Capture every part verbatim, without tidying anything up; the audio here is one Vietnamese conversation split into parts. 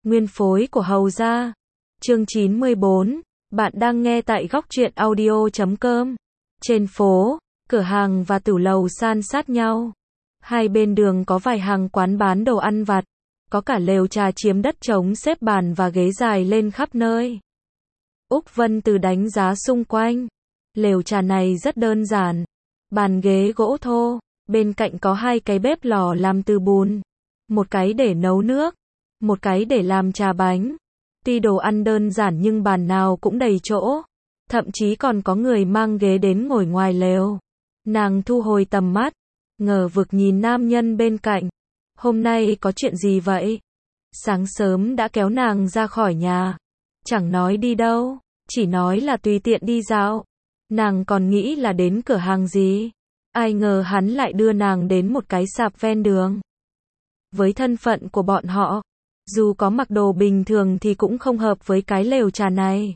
Nguyên phối của Hầu gia. Chương chín mươi bốn. Bạn đang nghe tại góc truyện audio chấm com. Trên phố, cửa hàng và tửu lầu san sát nhau. Hai bên đường có vài hàng quán bán đồ ăn vặt. Có cả lều trà chiếm đất trống xếp bàn và ghế dài lên khắp nơi. Úc Vân Từ đánh giá xung quanh. Lều trà này rất đơn giản. Bàn ghế gỗ thô. Bên cạnh có hai cái bếp lò làm từ bùn. Một cái để nấu nước. Một cái để làm trà bánh. Tuy đồ ăn đơn giản nhưng bàn nào cũng đầy chỗ. Thậm chí còn có người mang ghế đến ngồi ngoài lều. Nàng thu hồi tầm mắt. Ngờ vực nhìn nam nhân bên cạnh. Hôm nay có chuyện gì vậy? Sáng sớm đã kéo nàng ra khỏi nhà. Chẳng nói đi đâu. Chỉ nói là tùy tiện đi dạo. Nàng còn nghĩ là đến cửa hàng gì. Ai ngờ hắn lại đưa nàng đến một cái sạp ven đường. Với thân phận của bọn họ, dù có mặc đồ bình thường thì cũng không hợp với cái lều trà này.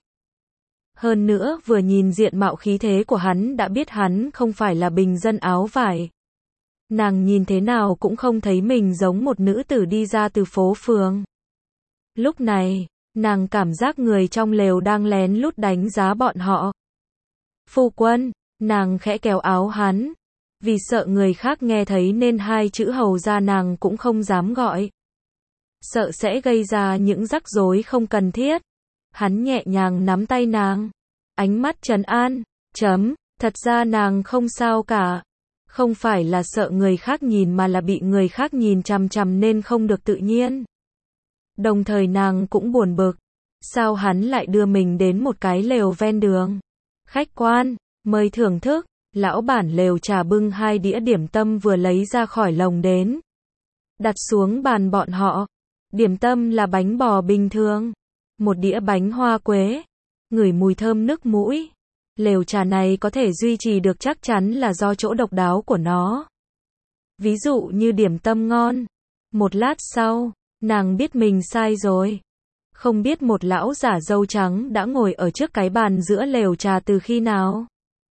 Hơn nữa vừa nhìn diện mạo khí thế của hắn đã biết hắn không phải là bình dân áo vải. Nàng nhìn thế nào cũng không thấy mình giống một nữ tử đi ra từ phố phường. Lúc này, nàng cảm giác người trong lều đang lén lút đánh giá bọn họ. Phu quân, nàng khẽ kéo áo hắn. Vì sợ người khác nghe thấy nên hai chữ hầu gia nàng cũng không dám gọi. Sợ sẽ gây ra những rắc rối không cần thiết. Hắn nhẹ nhàng nắm tay nàng. Ánh mắt trấn an. Chấm, thật ra nàng không sao cả. Không phải là sợ người khác nhìn mà là bị người khác nhìn chằm chằm nên không được tự nhiên. Đồng thời nàng cũng buồn bực. Sao hắn lại đưa mình đến một cái lều ven đường? Khách quan, mời thưởng thức. Lão bản lều trà bưng hai đĩa điểm tâm vừa lấy ra khỏi lồng đến. Đặt xuống bàn bọn họ. Điểm tâm là bánh bò bình thường. Một đĩa bánh hoa quế. Ngửi mùi thơm nức mũi. Lều trà này có thể duy trì được chắc chắn là do chỗ độc đáo của nó. Ví dụ như điểm tâm ngon. Một lát sau, nàng biết mình sai rồi. Không biết một lão giả râu trắng đã ngồi ở trước cái bàn giữa lều trà từ khi nào.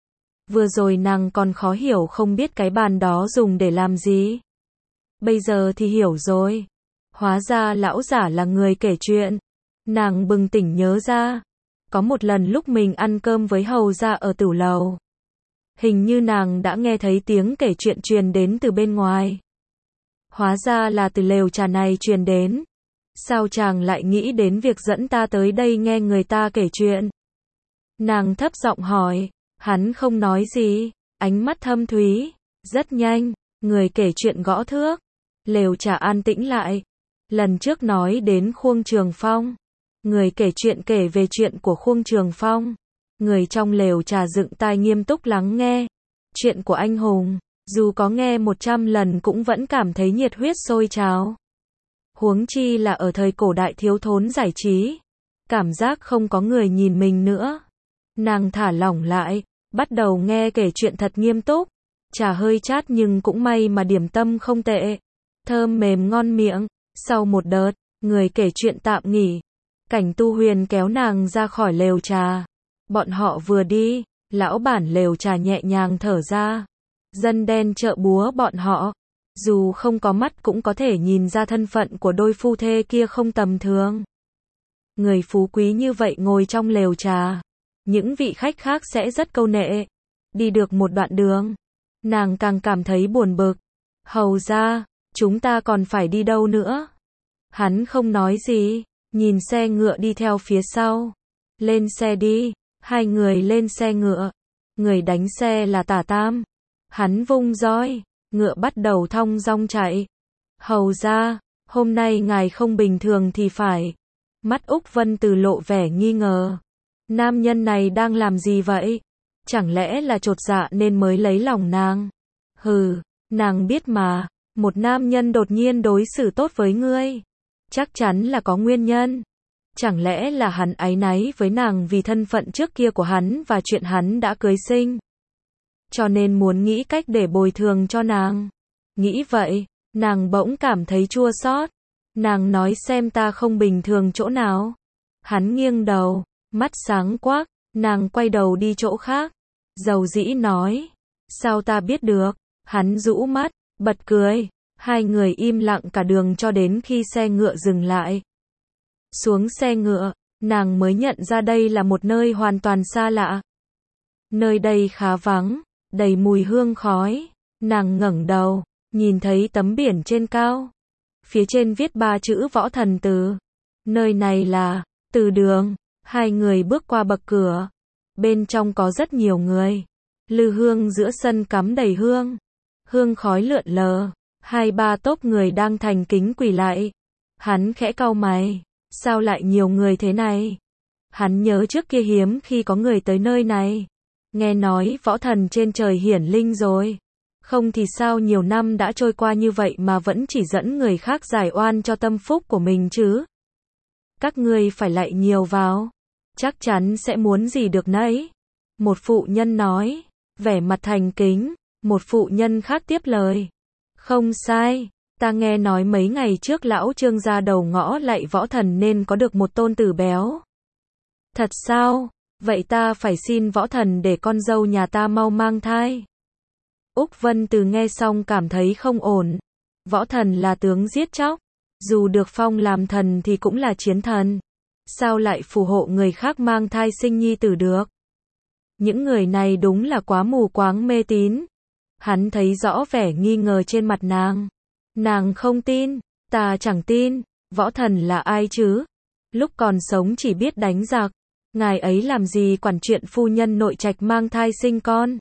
Vừa rồi nàng còn khó hiểu không biết cái bàn đó dùng để làm gì. Bây giờ thì hiểu rồi. Hóa ra lão giả là người kể chuyện. Nàng bừng tỉnh nhớ ra. Có một lần lúc mình ăn cơm với hầu gia ở tửu lầu. Hình như nàng đã nghe thấy tiếng kể chuyện truyền đến từ bên ngoài. Hóa ra là từ lều trà này truyền đến. Sao chàng lại nghĩ đến việc dẫn ta tới đây nghe người ta kể chuyện? Nàng thấp giọng hỏi. Hắn không nói gì, ánh mắt thâm thúy. Rất nhanh, người kể chuyện gõ thước. Lều trà an tĩnh lại. Lần trước nói đến Khuông Trường Phong. Người kể chuyện kể về chuyện của Khuông Trường Phong. Người trong lều trà dựng tai nghiêm túc lắng nghe. Chuyện của anh hùng, dù có nghe một trăm lần cũng vẫn cảm thấy nhiệt huyết sôi trào. Huống chi là ở thời cổ đại thiếu thốn giải trí. Cảm giác không có người nhìn mình nữa. Nàng thả lỏng lại. Bắt đầu nghe kể chuyện thật nghiêm túc. Trà hơi chát nhưng cũng may mà điểm tâm không tệ. Thơm mềm ngon miệng. Sau một đợt, người kể chuyện tạm nghỉ. Cảnh Tu Huyền kéo nàng ra khỏi lều trà. Bọn họ vừa đi, lão bản lều trà nhẹ nhàng thở ra. Dân đen chợ búa bọn họ. Dù không có mắt cũng có thể nhìn ra thân phận của đôi phu thê kia không tầm thường. Người phú quý như vậy ngồi trong lều trà. Những vị khách khác sẽ rất câu nệ. Đi được một đoạn đường, nàng càng cảm thấy buồn bực. Hầu gia, chúng ta còn phải đi đâu nữa? Hắn không nói gì, nhìn xe ngựa đi theo phía sau. Lên xe đi, hai người lên xe ngựa. Người đánh xe là Tả Tam. Hắn vung roi, ngựa bắt đầu thong dong chạy. Hầu gia, hôm nay ngài không bình thường thì phải. Mắt Úc Vân Từ lộ vẻ nghi ngờ. Nam nhân này đang làm gì vậy? Chẳng lẽ là chột dạ nên mới lấy lòng nàng? Hừ, nàng biết mà, một nam nhân đột nhiên đối xử tốt với ngươi. Chắc chắn là có nguyên nhân. Chẳng lẽ là hắn áy náy với nàng vì thân phận trước kia của hắn và chuyện hắn đã cưới sinh. Cho nên muốn nghĩ cách để bồi thường cho nàng. Nghĩ vậy, nàng bỗng cảm thấy chua xót. Nàng nói xem ta không bình thường chỗ nào. Hắn nghiêng đầu. Mắt sáng quắc, nàng quay đầu đi chỗ khác. Dầu dĩ nói. Sao ta biết được? Hắn rũ mắt, bật cười. Hai người im lặng cả đường cho đến khi xe ngựa dừng lại. Xuống xe ngựa, nàng mới nhận ra đây là một nơi hoàn toàn xa lạ. Nơi đây khá vắng, đầy mùi hương khói. Nàng ngẩng đầu, nhìn thấy tấm biển trên cao. Phía trên viết ba chữ Võ Thần Từ. Nơi này là Từ Đường. Hai người bước qua bậc cửa. Bên trong có rất nhiều người. Lư hương giữa sân cắm đầy hương. Hương khói lượn lờ. Hai ba tốp người đang thành kính quỳ lạy. Hắn khẽ cau mày. Sao lại nhiều người thế này? Hắn nhớ trước kia hiếm khi có người tới nơi này. Nghe nói võ thần trên trời hiển linh rồi. Không thì sao nhiều năm đã trôi qua như vậy mà vẫn chỉ dẫn người khác giải oan cho tâm phúc của mình chứ? Các ngươi phải lạy nhiều vào. Chắc chắn sẽ muốn gì được nấy. Một phụ nhân nói, vẻ mặt thành kính. Một phụ nhân khác tiếp lời. Không sai, ta nghe nói mấy ngày trước lão Trương ra đầu ngõ lạy võ thần nên có được một tôn tử béo. Thật sao? Vậy ta phải xin võ thần để con dâu nhà ta mau mang thai. Úc Vân Từ nghe xong cảm thấy không ổn. Võ thần là tướng giết chóc. Dù được phong làm thần thì cũng là chiến thần. Sao lại phù hộ người khác mang thai sinh nhi tử được? Những người này đúng là quá mù quáng mê tín. Hắn thấy rõ vẻ nghi ngờ trên mặt nàng. Nàng không tin, ta chẳng tin, võ thần là ai chứ? Lúc còn sống chỉ biết đánh giặc. Ngài ấy làm gì quản chuyện phu nhân nội trạch mang thai sinh con?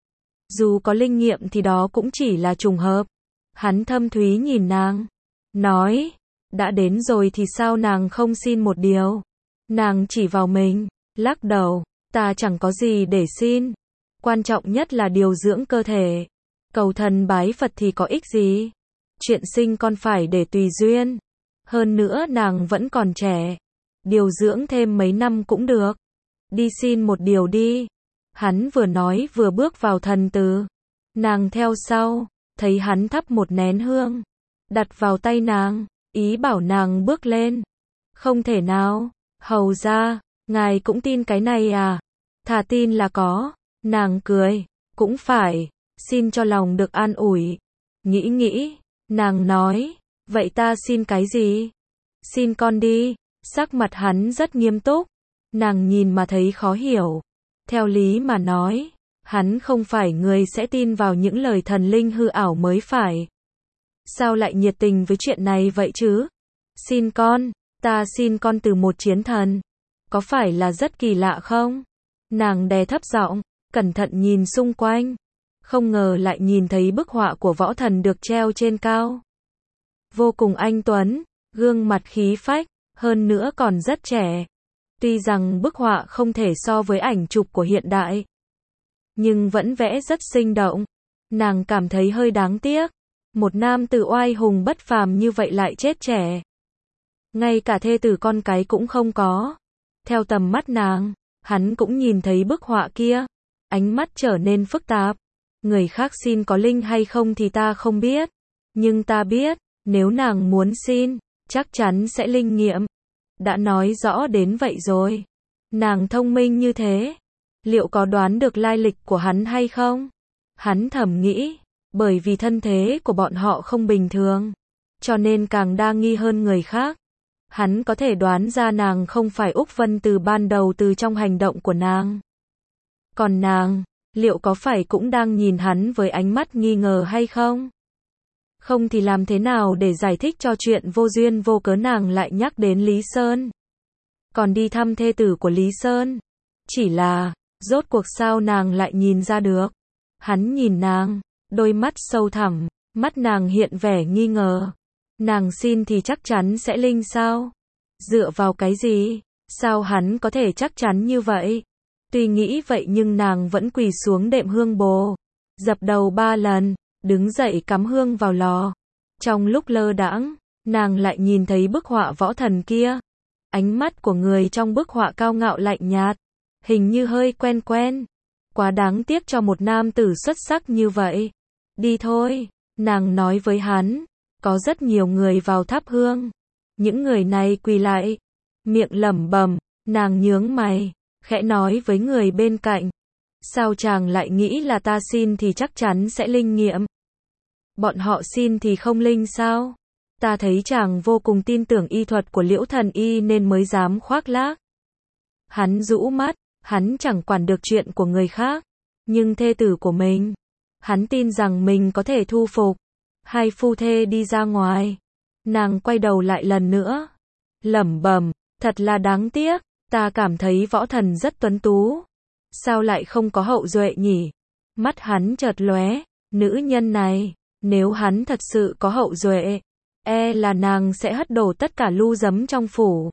Dù có linh nghiệm thì đó cũng chỉ là trùng hợp. Hắn thâm thúy nhìn nàng. Nói, đã đến rồi thì sao nàng không xin một điều? Nàng chỉ vào mình, lắc đầu, ta chẳng có gì để xin. Quan trọng nhất là điều dưỡng cơ thể. Cầu thần bái Phật thì có ích gì? Chuyện sinh con phải để tùy duyên. Hơn nữa nàng vẫn còn trẻ. Điều dưỡng thêm mấy năm cũng được. Đi xin một điều đi. Hắn vừa nói vừa bước vào thần từ. Nàng theo sau, thấy hắn thắp một nén hương. Đặt vào tay nàng, ý bảo nàng bước lên. Không thể nào, hầu ra, ngài cũng tin cái này à? Thà tin là có. Nàng cười, cũng phải, xin cho lòng được an ủi. Nghĩ nghĩ, nàng nói, vậy ta xin cái gì? Xin con đi. Sắc mặt hắn rất nghiêm túc. Nàng nhìn mà thấy khó hiểu. Theo lý mà nói, hắn không phải người sẽ tin vào những lời thần linh hư ảo mới phải. Sao lại nhiệt tình với chuyện này vậy chứ? Xin con, ta xin con từ một chiến thần. Có phải là rất kỳ lạ không? Nàng đè thấp giọng, cẩn thận nhìn xung quanh. Không ngờ lại nhìn thấy bức họa của võ thần được treo trên cao. Vô cùng anh tuấn, gương mặt khí phách, hơn nữa còn rất trẻ. Tuy rằng bức họa không thể so với ảnh chụp của hiện đại, nhưng vẫn vẽ rất sinh động. Nàng cảm thấy hơi đáng tiếc. Một nam tử oai hùng bất phàm như vậy lại chết trẻ. Ngay cả thê tử con cái cũng không có. Theo tầm mắt nàng, hắn cũng nhìn thấy bức họa kia. Ánh mắt trở nên phức tạp. Người khác xin có linh hay không thì ta không biết. Nhưng ta biết, nếu nàng muốn xin, chắc chắn sẽ linh nghiệm. Đã nói rõ đến vậy rồi. Nàng thông minh như thế. Liệu có đoán được lai lịch của hắn hay không? Hắn thầm nghĩ. Bởi vì thân thế của bọn họ không bình thường. Cho nên càng đa nghi hơn người khác. Hắn có thể đoán ra nàng không phải Úc Vân từ ban đầu từ trong hành động của nàng. Còn nàng, liệu có phải cũng đang nhìn hắn với ánh mắt nghi ngờ hay không? Không thì làm thế nào để giải thích cho chuyện vô duyên vô cớ nàng lại nhắc đến Lý Sơn? Còn đi thăm thê tử của Lý Sơn? Chỉ là, rốt cuộc sao nàng lại nhìn ra được? Hắn nhìn nàng, đôi mắt sâu thẳm, mắt nàng hiện vẻ nghi ngờ. Nàng xin thì chắc chắn sẽ linh sao? Dựa vào cái gì? Sao hắn có thể chắc chắn như vậy? Tuy nghĩ vậy nhưng nàng vẫn quỳ xuống đệm hương bồ. Dập đầu ba lần, đứng dậy cắm hương vào lò. Trong lúc lơ đãng, nàng lại nhìn thấy bức họa võ thần kia. Ánh mắt của người trong bức họa cao ngạo lạnh nhạt. Hình như hơi quen quen. Quá đáng tiếc cho một nam tử xuất sắc như vậy. Đi thôi, nàng nói với hắn. Có rất nhiều người vào thắp hương. Những người này quỳ lại. Miệng lẩm bẩm, nàng nhướng mày, khẽ nói với người bên cạnh. Sao chàng lại nghĩ là ta xin thì chắc chắn sẽ linh nghiệm? Bọn họ xin thì không linh sao? Ta thấy chàng vô cùng tin tưởng y thuật của Liễu thần y nên mới dám khoác lác. Hắn rũ mắt, hắn chẳng quản được chuyện của người khác, nhưng thê tử của mình, hắn tin rằng mình có thể thu phục. Hai phu thê đi ra ngoài, nàng quay đầu lại lần nữa, lẩm bẩm, thật là đáng tiếc, ta cảm thấy võ thần rất tuấn tú, sao lại không có hậu duệ nhỉ? Mắt hắn chợt lóe, nữ nhân này, nếu hắn thật sự có hậu duệ, e là nàng sẽ hất đổ tất cả lu giấm trong phủ.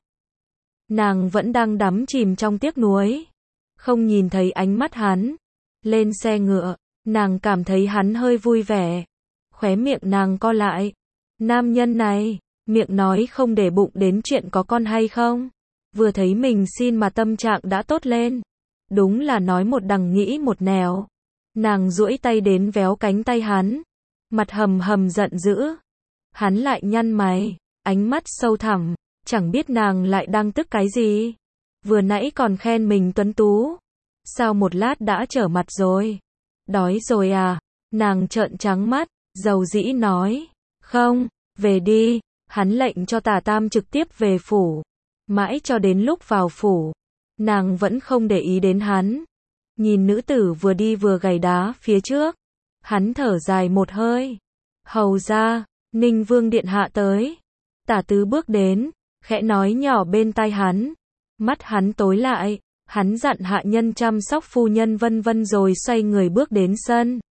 Nàng vẫn đang đắm chìm trong tiếc nuối, không nhìn thấy ánh mắt hắn. Lên xe ngựa, nàng cảm thấy hắn hơi vui vẻ, khóe miệng nàng co lại. Nam nhân này, miệng nói không để bụng đến chuyện có con hay không, vừa thấy mình xin mà tâm trạng đã tốt lên. Đúng là nói một đằng nghĩ một nẻo. Nàng duỗi tay đến véo cánh tay hắn, mặt hầm hầm giận dữ. Hắn lại nhăn mày, ánh mắt sâu thẳm, chẳng biết nàng lại đang tức cái gì. Vừa nãy còn khen mình tuấn tú, sao một lát đã trở mặt rồi? Đói rồi à? Nàng trợn trắng mắt, dầu dĩ nói, không, về đi. Hắn lệnh cho Tả Tam trực tiếp về phủ. Mãi cho đến lúc vào phủ, nàng vẫn không để ý đến hắn. Nhìn nữ tử vừa đi vừa gảy đá phía trước, hắn thở dài một hơi. Hầu ra, Ninh Vương điện hạ tới. Tả Tứ bước đến, khẽ nói nhỏ bên tai hắn. Mắt hắn tối lại, hắn dặn hạ nhân chăm sóc phu nhân vân vân rồi xoay người bước đến sân.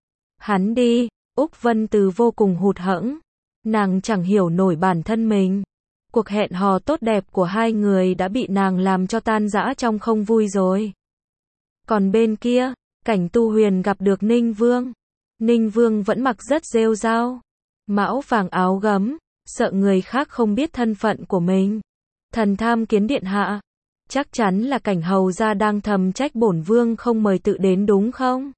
Hắn đi, Úc Vân Từ vô cùng hụt hẫng. Nàng chẳng hiểu nổi bản thân mình. Cuộc hẹn hò tốt đẹp của hai người đã bị nàng làm cho tan rã trong không vui rồi. Còn bên kia, Cảnh Tu Huyền gặp được Ninh Vương. Ninh Vương vẫn mặc rất rêu rao, mão vàng áo gấm, sợ người khác không biết thân phận của mình. Thần tham kiến điện hạ, chắc chắn là Cảnh hầu gia đang thầm trách bổn vương không mời tự đến đúng không?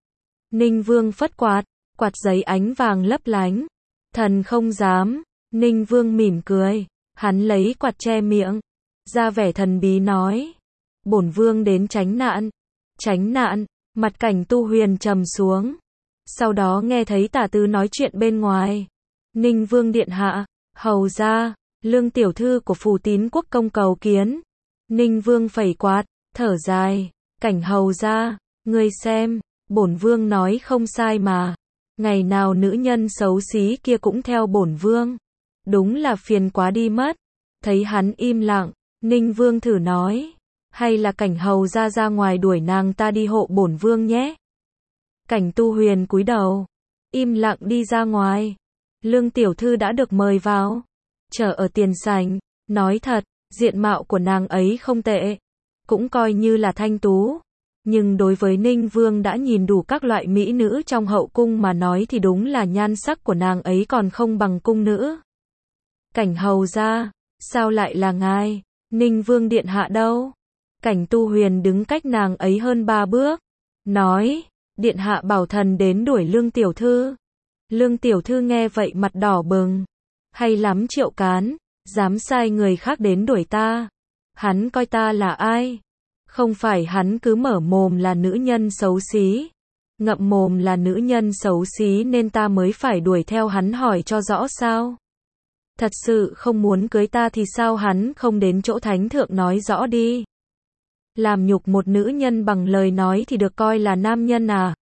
Ninh Vương phất quạt, quạt giấy ánh vàng lấp lánh. Thần không dám. Ninh Vương mỉm cười, hắn lấy quạt che miệng, ra vẻ thần bí nói, bổn vương đến tránh nạn. Tránh nạn? Mặt Cảnh Tu Huyền trầm xuống. Sau đó nghe thấy Tả Tứ nói chuyện bên ngoài. Ninh Vương điện hạ, hầu gia, Lương tiểu thư của Phù Tín quốc công cầu kiến. Ninh Vương phẩy quạt, thở dài, Cảnh hầu gia, ngươi xem, bổn vương nói không sai mà. Ngày nào nữ nhân xấu xí kia cũng theo bổn vương, đúng là phiền quá đi mất. Thấy hắn im lặng, Ninh Vương thử nói, hay là Cảnh hầu gia ra ngoài đuổi nàng ta đi hộ bổn vương nhé. Cảnh Tu Huyền cúi đầu, im lặng đi ra ngoài. Lương tiểu thư đã được mời vào, chờ ở tiền sảnh. Nói thật, diện mạo của nàng ấy không tệ, cũng coi như là thanh tú. Nhưng đối với Ninh Vương đã nhìn đủ các loại mỹ nữ trong hậu cung mà nói thì đúng là nhan sắc của nàng ấy còn không bằng cung nữ. Cảnh hầu gia, sao lại là ngài? Ninh Vương điện hạ đâu? Cảnh Tu Huyền đứng cách nàng ấy hơn ba bước, nói, điện hạ bảo thần đến đuổi Lương tiểu thư. Lương tiểu thư nghe vậy mặt đỏ bừng, hay lắm Triệu Cán, dám sai người khác đến đuổi ta. Hắn coi ta là ai? Không phải hắn cứ mở mồm là nữ nhân xấu xí, ngậm mồm là nữ nhân xấu xí nên ta mới phải đuổi theo hắn hỏi cho rõ sao? Thật sự không muốn cưới ta thì sao hắn không đến chỗ thánh thượng nói rõ đi? Làm nhục một nữ nhân bằng lời nói thì được coi là nam nhân à?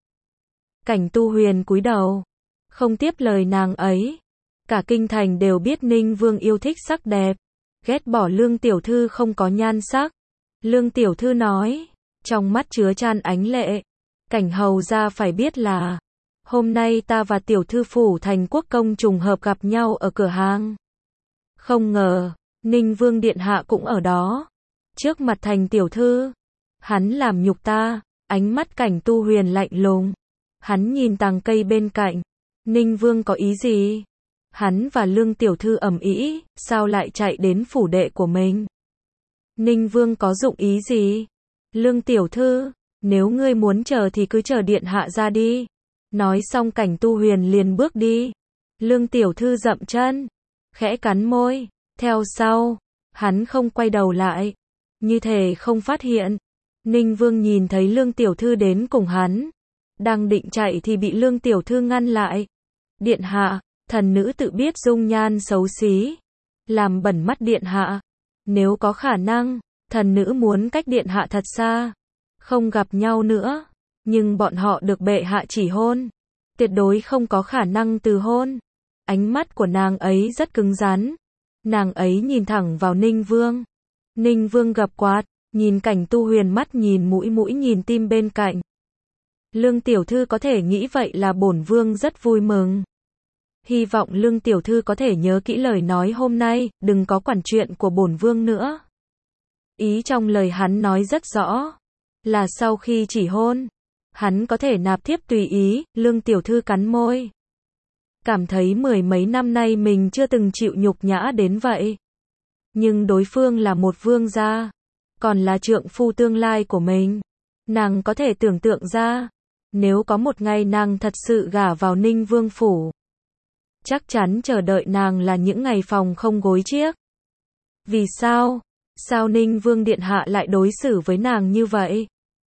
Cảnh Tu Huyền cúi đầu, không tiếp lời nàng ấy. Cả kinh thành đều biết Ninh Vương yêu thích sắc đẹp, ghét bỏ Lương tiểu thư không có nhan sắc. Lương tiểu thư nói, trong mắt chứa chan ánh lệ, Cảnh hầu gia phải biết là, hôm nay ta và tiểu thư phủ thành quốc công trùng hợp gặp nhau ở cửa hàng. Không ngờ, Ninh Vương điện hạ cũng ở đó, trước mặt thành tiểu thư. Hắn làm nhục ta. Ánh mắt Cảnh Tu Huyền lạnh lùng. Hắn nhìn tàng cây bên cạnh. Ninh Vương có ý gì? Hắn và Lương tiểu thư ầm ĩ, sao lại chạy đến phủ đệ của mình? Ninh Vương có dụng ý gì? Lương tiểu thư, nếu ngươi muốn chờ thì cứ chờ điện hạ ra đi. Nói xong Cảnh Tu Huyền liền bước đi. Lương tiểu thư dậm chân, khẽ cắn môi, theo sau. Hắn không quay đầu lại, như thể không phát hiện. Ninh Vương nhìn thấy Lương tiểu thư đến cùng hắn, đang định chạy thì bị Lương tiểu thư ngăn lại. Điện hạ, Thần nữ tự biết dung nhan xấu xí, làm bẩn mắt điện hạ. Nếu có khả năng, thần nữ muốn cách điện hạ thật xa, không gặp nhau nữa. Nhưng bọn họ được bệ hạ chỉ hôn, tuyệt đối không có khả năng từ hôn. Ánh mắt của nàng ấy rất cứng rắn. Nàng ấy nhìn thẳng vào Ninh Vương. Ninh Vương gập quạt, nhìn Cảnh Tu Huyền mắt nhìn mũi mũi nhìn tim bên cạnh. Lương tiểu thư có thể nghĩ vậy là bổn vương rất vui mừng. Hy vọng Lương tiểu thư có thể nhớ kỹ lời nói hôm nay, đừng có quản chuyện của bổn vương nữa. Ý trong lời hắn nói rất rõ, là sau khi chỉ hôn, hắn có thể nạp thiếp tùy ý. Lương tiểu thư cắn môi, cảm thấy mười mấy năm nay mình chưa từng chịu nhục nhã đến vậy. Nhưng đối phương là một vương gia, còn là trượng phu tương lai của mình. Nàng có thể tưởng tượng ra, nếu có một ngày nàng thật sự gả vào Ninh Vương phủ, chắc chắn chờ đợi nàng là những ngày phòng không gối chiếc. Vì sao? Sao Ninh Vương điện hạ lại đối xử với nàng như vậy?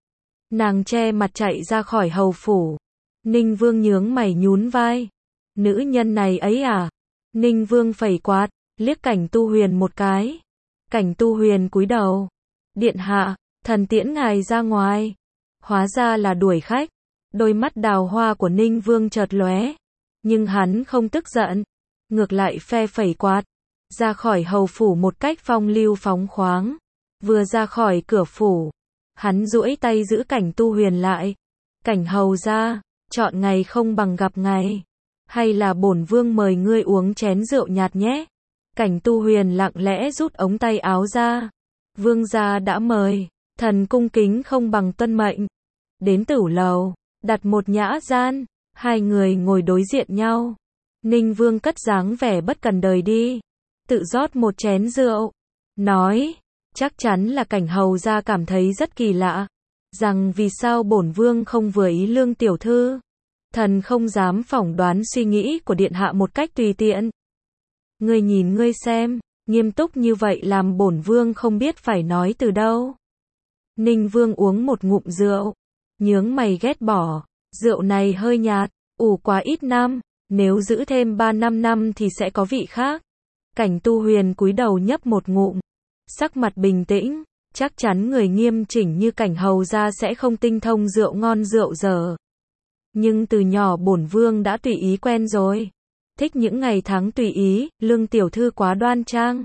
Nàng che mặt chạy ra khỏi hầu phủ. Ninh Vương nhướng mày nhún vai. Nữ nhân này ấy à? Ninh Vương phẩy quạt, liếc Cảnh Tu Huyền một cái. Cảnh Tu Huyền cúi đầu. Điện hạ, thần tiễn ngài ra ngoài. Hóa ra là đuổi khách. Đôi mắt đào hoa của Ninh Vương chợt lóe. Nhưng hắn không tức giận. Ngược lại phe phẩy quạt. Ra khỏi hầu phủ một cách phong lưu phóng khoáng. Vừa ra khỏi cửa phủ, hắn duỗi tay giữ Cảnh Tu Huyền lại. Cảnh hầu gia, chọn ngày không bằng gặp ngày. Hay là bổn vương mời ngươi uống chén rượu nhạt nhé. Cảnh Tu Huyền lặng lẽ rút ống tay áo ra. Vương gia đã mời, thần cung kính không bằng tuân mệnh. Đến tửu lầu, đặt một nhã gian, hai người ngồi đối diện nhau. Ninh Vương cất dáng vẻ bất cần đời đi, tự rót một chén rượu, nói, chắc chắn là Cảnh hầu gia cảm thấy rất kỳ lạ, rằng vì sao bổn vương không vừa ý Lương tiểu thư. Thần không dám phỏng đoán suy nghĩ của điện hạ một cách tùy tiện. Ngươi nhìn ngươi xem, nghiêm túc như vậy làm bổn vương không biết phải nói từ đâu. Ninh Vương uống một ngụm rượu, nhướng mày ghét bỏ, rượu này hơi nhạt, ủ quá ít năm, nếu giữ thêm ba năm năm thì sẽ có vị khác. Cảnh Tu Huyền cúi đầu nhấp một ngụm, sắc mặt bình tĩnh, chắc chắn người nghiêm chỉnh như Cảnh hầu gia sẽ không tinh thông rượu ngon rượu dở. Nhưng từ nhỏ bổn vương đã tùy ý quen rồi. Thích những ngày tháng tùy ý. Lương tiểu thư quá đoan trang.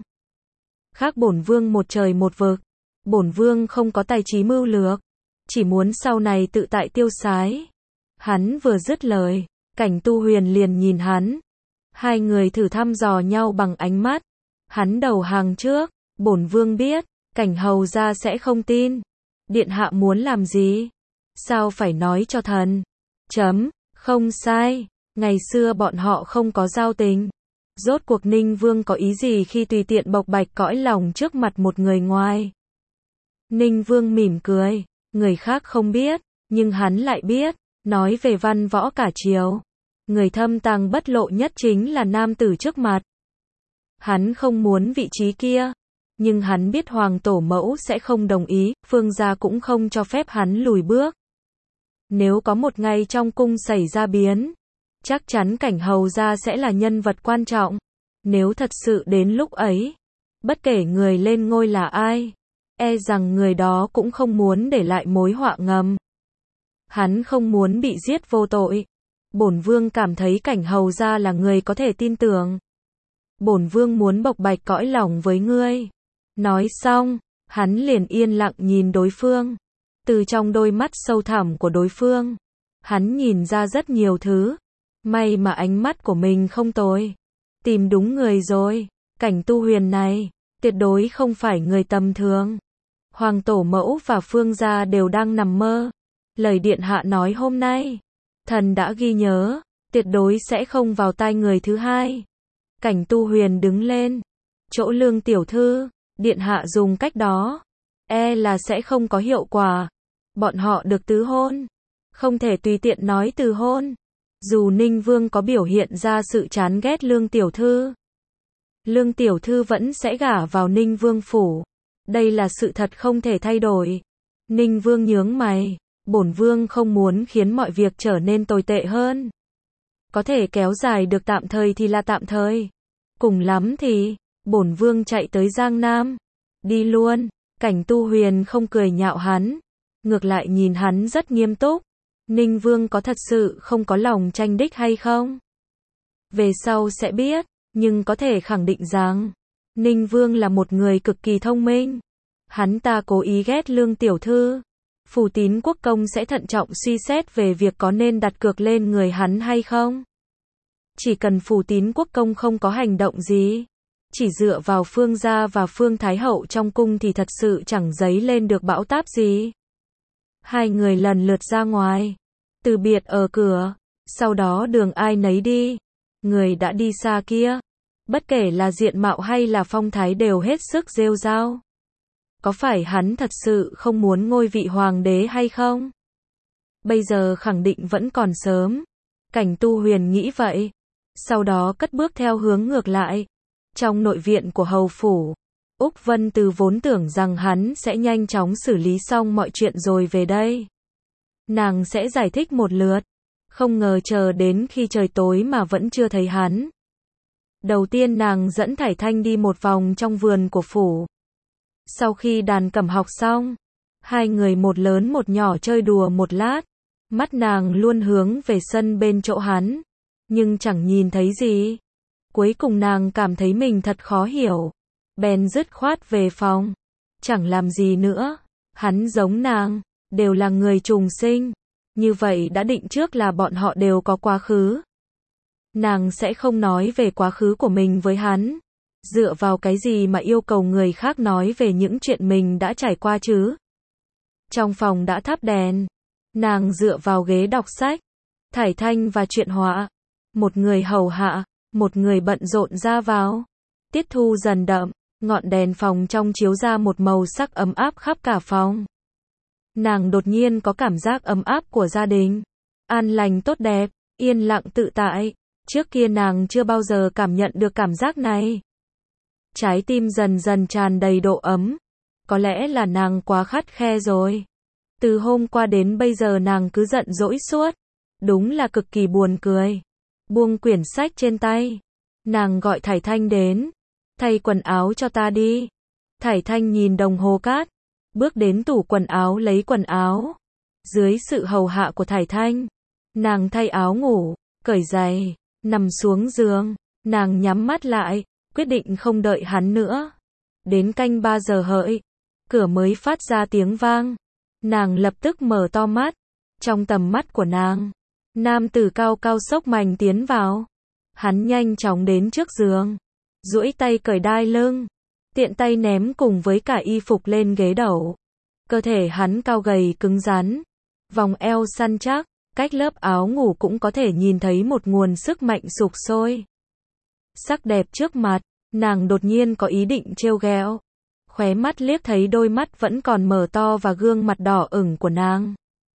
Khác bổn vương một trời một vực. Bổn vương không có tài trí mưu lược, chỉ muốn sau này tự tại tiêu sái. Hắn vừa dứt lời, Cảnh Tu Huyền liền nhìn hắn. Hai người thử thăm dò nhau bằng ánh mắt. Hắn đầu hàng trước, bổn vương biết, Cảnh hầu gia sẽ không tin. Điện hạ muốn làm gì? Sao phải nói cho thần? Chấm, không sai, ngày xưa bọn họ không có giao tình. Rốt cuộc Ninh Vương có ý gì khi tùy tiện bộc bạch cõi lòng trước mặt một người ngoài? Ninh Vương mỉm cười, người khác không biết, nhưng hắn lại biết, nói về văn võ cả triều. Người thâm tàng bất lộ nhất chính là nam tử trước mặt. Hắn không muốn vị trí kia, nhưng hắn biết hoàng tổ mẫu sẽ không đồng ý, phương gia cũng không cho phép hắn lùi bước. Nếu có một ngày trong cung xảy ra biến, chắc chắn Cảnh hầu gia sẽ là nhân vật quan trọng. Nếu thật sự đến lúc ấy, bất kể người lên ngôi là ai, e rằng người đó cũng không muốn để lại mối họa ngầm. Hắn không muốn bị giết vô tội. Bổn vương cảm thấy Cảnh hầu gia là người có thể tin tưởng. Bổn vương muốn bộc bạch cõi lòng với ngươi. Nói xong, hắn liền yên lặng nhìn đối phương. Từ trong đôi mắt sâu thẳm của đối phương, hắn nhìn ra rất nhiều thứ. May mà ánh mắt của mình không tồi. Tìm đúng người rồi. Cảnh Tu Huyền này, tuyệt đối không phải người tầm thường. Hoàng tổ mẫu và phương gia đều đang nằm mơ. Lời điện hạ nói hôm nay, thần đã ghi nhớ, tuyệt đối sẽ không vào tai người thứ hai. Cảnh Tu Huyền đứng lên. Chỗ Lương tiểu thư, điện hạ dùng cách đó, e là sẽ không có hiệu quả. Bọn họ được tứ hôn, không thể tùy tiện nói từ hôn. Dù Ninh Vương có biểu hiện ra sự chán ghét Lương tiểu thư, Lương tiểu thư vẫn sẽ gả vào Ninh Vương phủ. Đây là sự thật không thể thay đổi. Ninh Vương nhướng mày, bổn vương không muốn khiến mọi việc trở nên tồi tệ hơn. Có thể kéo dài được tạm thời thì là tạm thời. Cùng lắm thì, bổn vương chạy tới Giang Nam. Đi luôn. Cảnh Tu Huyền không cười nhạo hắn. Ngược lại nhìn hắn rất nghiêm túc. Ninh Vương có thật sự không có lòng tranh đích hay không? Về sau sẽ biết. Nhưng có thể khẳng định rằng, Ninh Vương là một người cực kỳ thông minh. Hắn ta cố ý ghét Lương tiểu thư. Phù Tín Quốc công sẽ thận trọng suy xét về việc có nên đặt cược lên người hắn hay không. Chỉ cần Phù Tín Quốc công không có hành động gì, chỉ dựa vào Phương gia và Phương Thái hậu trong cung thì thật sự chẳng dấy lên được bão táp gì. Hai người lần lượt ra ngoài, từ biệt ở cửa, sau đó đường ai nấy đi. Người đã đi xa kia, bất kể là diện mạo hay là phong thái đều hết sức rêu rao. Có phải hắn thật sự không muốn ngôi vị hoàng đế hay không? Bây giờ khẳng định vẫn còn sớm. Cảnh Tu Huyền nghĩ vậy. Sau đó cất bước theo hướng ngược lại. Trong nội viện của hầu phủ, Úc Vân Từ vốn tưởng rằng hắn sẽ nhanh chóng xử lý xong mọi chuyện rồi về đây. Nàng sẽ giải thích một lượt. Không ngờ chờ đến khi trời tối mà vẫn chưa thấy hắn. Đầu tiên nàng dẫn Thải Thanh đi một vòng trong vườn của phủ. Sau khi đàn cẩm học xong, hai người một lớn một nhỏ chơi đùa một lát. Mắt nàng luôn hướng về sân bên chỗ hắn, nhưng chẳng nhìn thấy gì. Cuối cùng nàng cảm thấy mình thật khó hiểu, bèn dứt khoát về phòng. Chẳng làm gì nữa, hắn giống nàng, đều là người trùng sinh. Như vậy đã định trước là bọn họ đều có quá khứ. Nàng sẽ không nói về quá khứ của mình với hắn. Dựa vào cái gì mà yêu cầu người khác nói về những chuyện mình đã trải qua chứ? Trong phòng đã thắp đèn. Nàng dựa vào ghế đọc sách. Thải Thanh và Truyện Họa. Một người hầu hạ, một người bận rộn ra vào. Tiết thu dần đậm, ngọn đèn phòng trong chiếu ra một màu sắc ấm áp khắp cả phòng. Nàng đột nhiên có cảm giác ấm áp của gia đình. An lành tốt đẹp, yên lặng tự tại. Trước kia nàng chưa bao giờ cảm nhận được cảm giác này. Trái tim dần dần tràn đầy độ ấm. Có lẽ là nàng quá khắt khe rồi. Từ hôm qua đến bây giờ nàng cứ giận dỗi suốt. Đúng là cực kỳ buồn cười. Buông quyển sách trên tay. Nàng gọi Thải Thanh đến. Thay quần áo cho ta đi. Thải Thanh nhìn đồng hồ cát. Bước đến tủ quần áo lấy quần áo. Dưới sự hầu hạ của Thải Thanh, nàng thay áo ngủ, cởi giày, nằm xuống giường. Nàng nhắm mắt lại, quyết định không đợi hắn nữa. Đến canh ba giờ hợi, cửa mới phát ra tiếng vang. Nàng lập tức mở to mắt. Trong tầm mắt của nàng, nam tử cao cao xốc mành tiến vào. Hắn nhanh chóng đến trước giường, duỗi tay cởi đai lưng, tiện tay ném cùng với cả y phục lên ghế đầu. Cơ thể hắn cao gầy cứng rắn, vòng eo săn chắc, cách lớp áo ngủ cũng có thể nhìn thấy một nguồn sức mạnh sục sôi. Sắc đẹp trước mặt, nàng đột nhiên có ý định trêu ghẹo. Khóe mắt liếc thấy đôi mắt vẫn còn mở to và gương mặt đỏ ửng của nàng.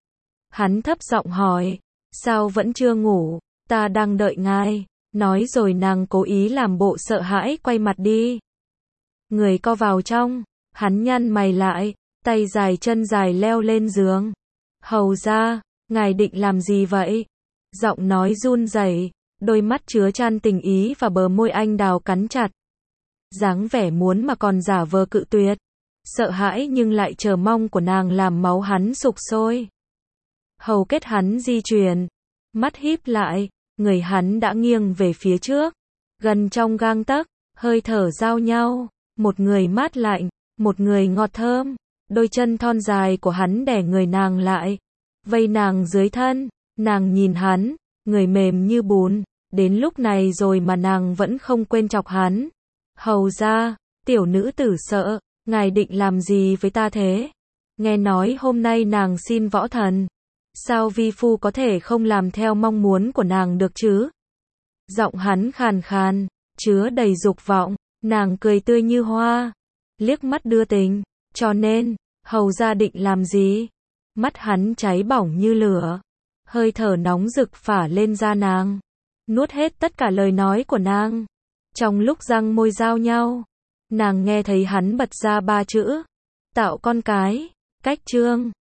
Hắn thấp giọng hỏi, sao vẫn chưa ngủ, ta đang đợi ngài. Nói rồi nàng cố ý làm bộ sợ hãi quay mặt đi. Người co vào trong, hắn nhăn mày lại, tay dài chân dài leo lên giường. Hầu ra, ngài định làm gì vậy? Giọng nói run rẩy, đôi mắt chứa chan tình ý và bờ môi anh đào cắn chặt. Dáng vẻ muốn mà còn giả vờ cự tuyệt. Sợ hãi nhưng lại chờ mong của nàng làm máu hắn sục sôi. Hầu kết hắn di chuyển, mắt híp lại, người hắn đã nghiêng về phía trước, gần trong gang tấc, hơi thở giao nhau, một người mát lạnh, một người ngọt thơm. Đôi chân thon dài của hắn đè người nàng lại, vây nàng dưới thân. Nàng nhìn hắn, người mềm như bùn. Đến lúc này rồi mà nàng vẫn không quên chọc hắn. Hầu ra, tiểu nữ tử sợ, ngài định làm gì với ta thế? Nghe nói hôm nay nàng xin võ thần. Sao vi phu có thể không làm theo mong muốn của nàng được chứ? Giọng hắn khàn khàn, chứa đầy dục vọng. Nàng cười tươi như hoa, liếc mắt đưa tình. Cho nên, hầu ra định làm gì? Mắt hắn cháy bỏng như lửa, hơi thở nóng rực phả lên da nàng, nuốt hết tất cả lời nói của nàng. Trong lúc răng môi giao nhau, nàng nghe thấy hắn bật ra ba chữ: tạo con cái. Cách chương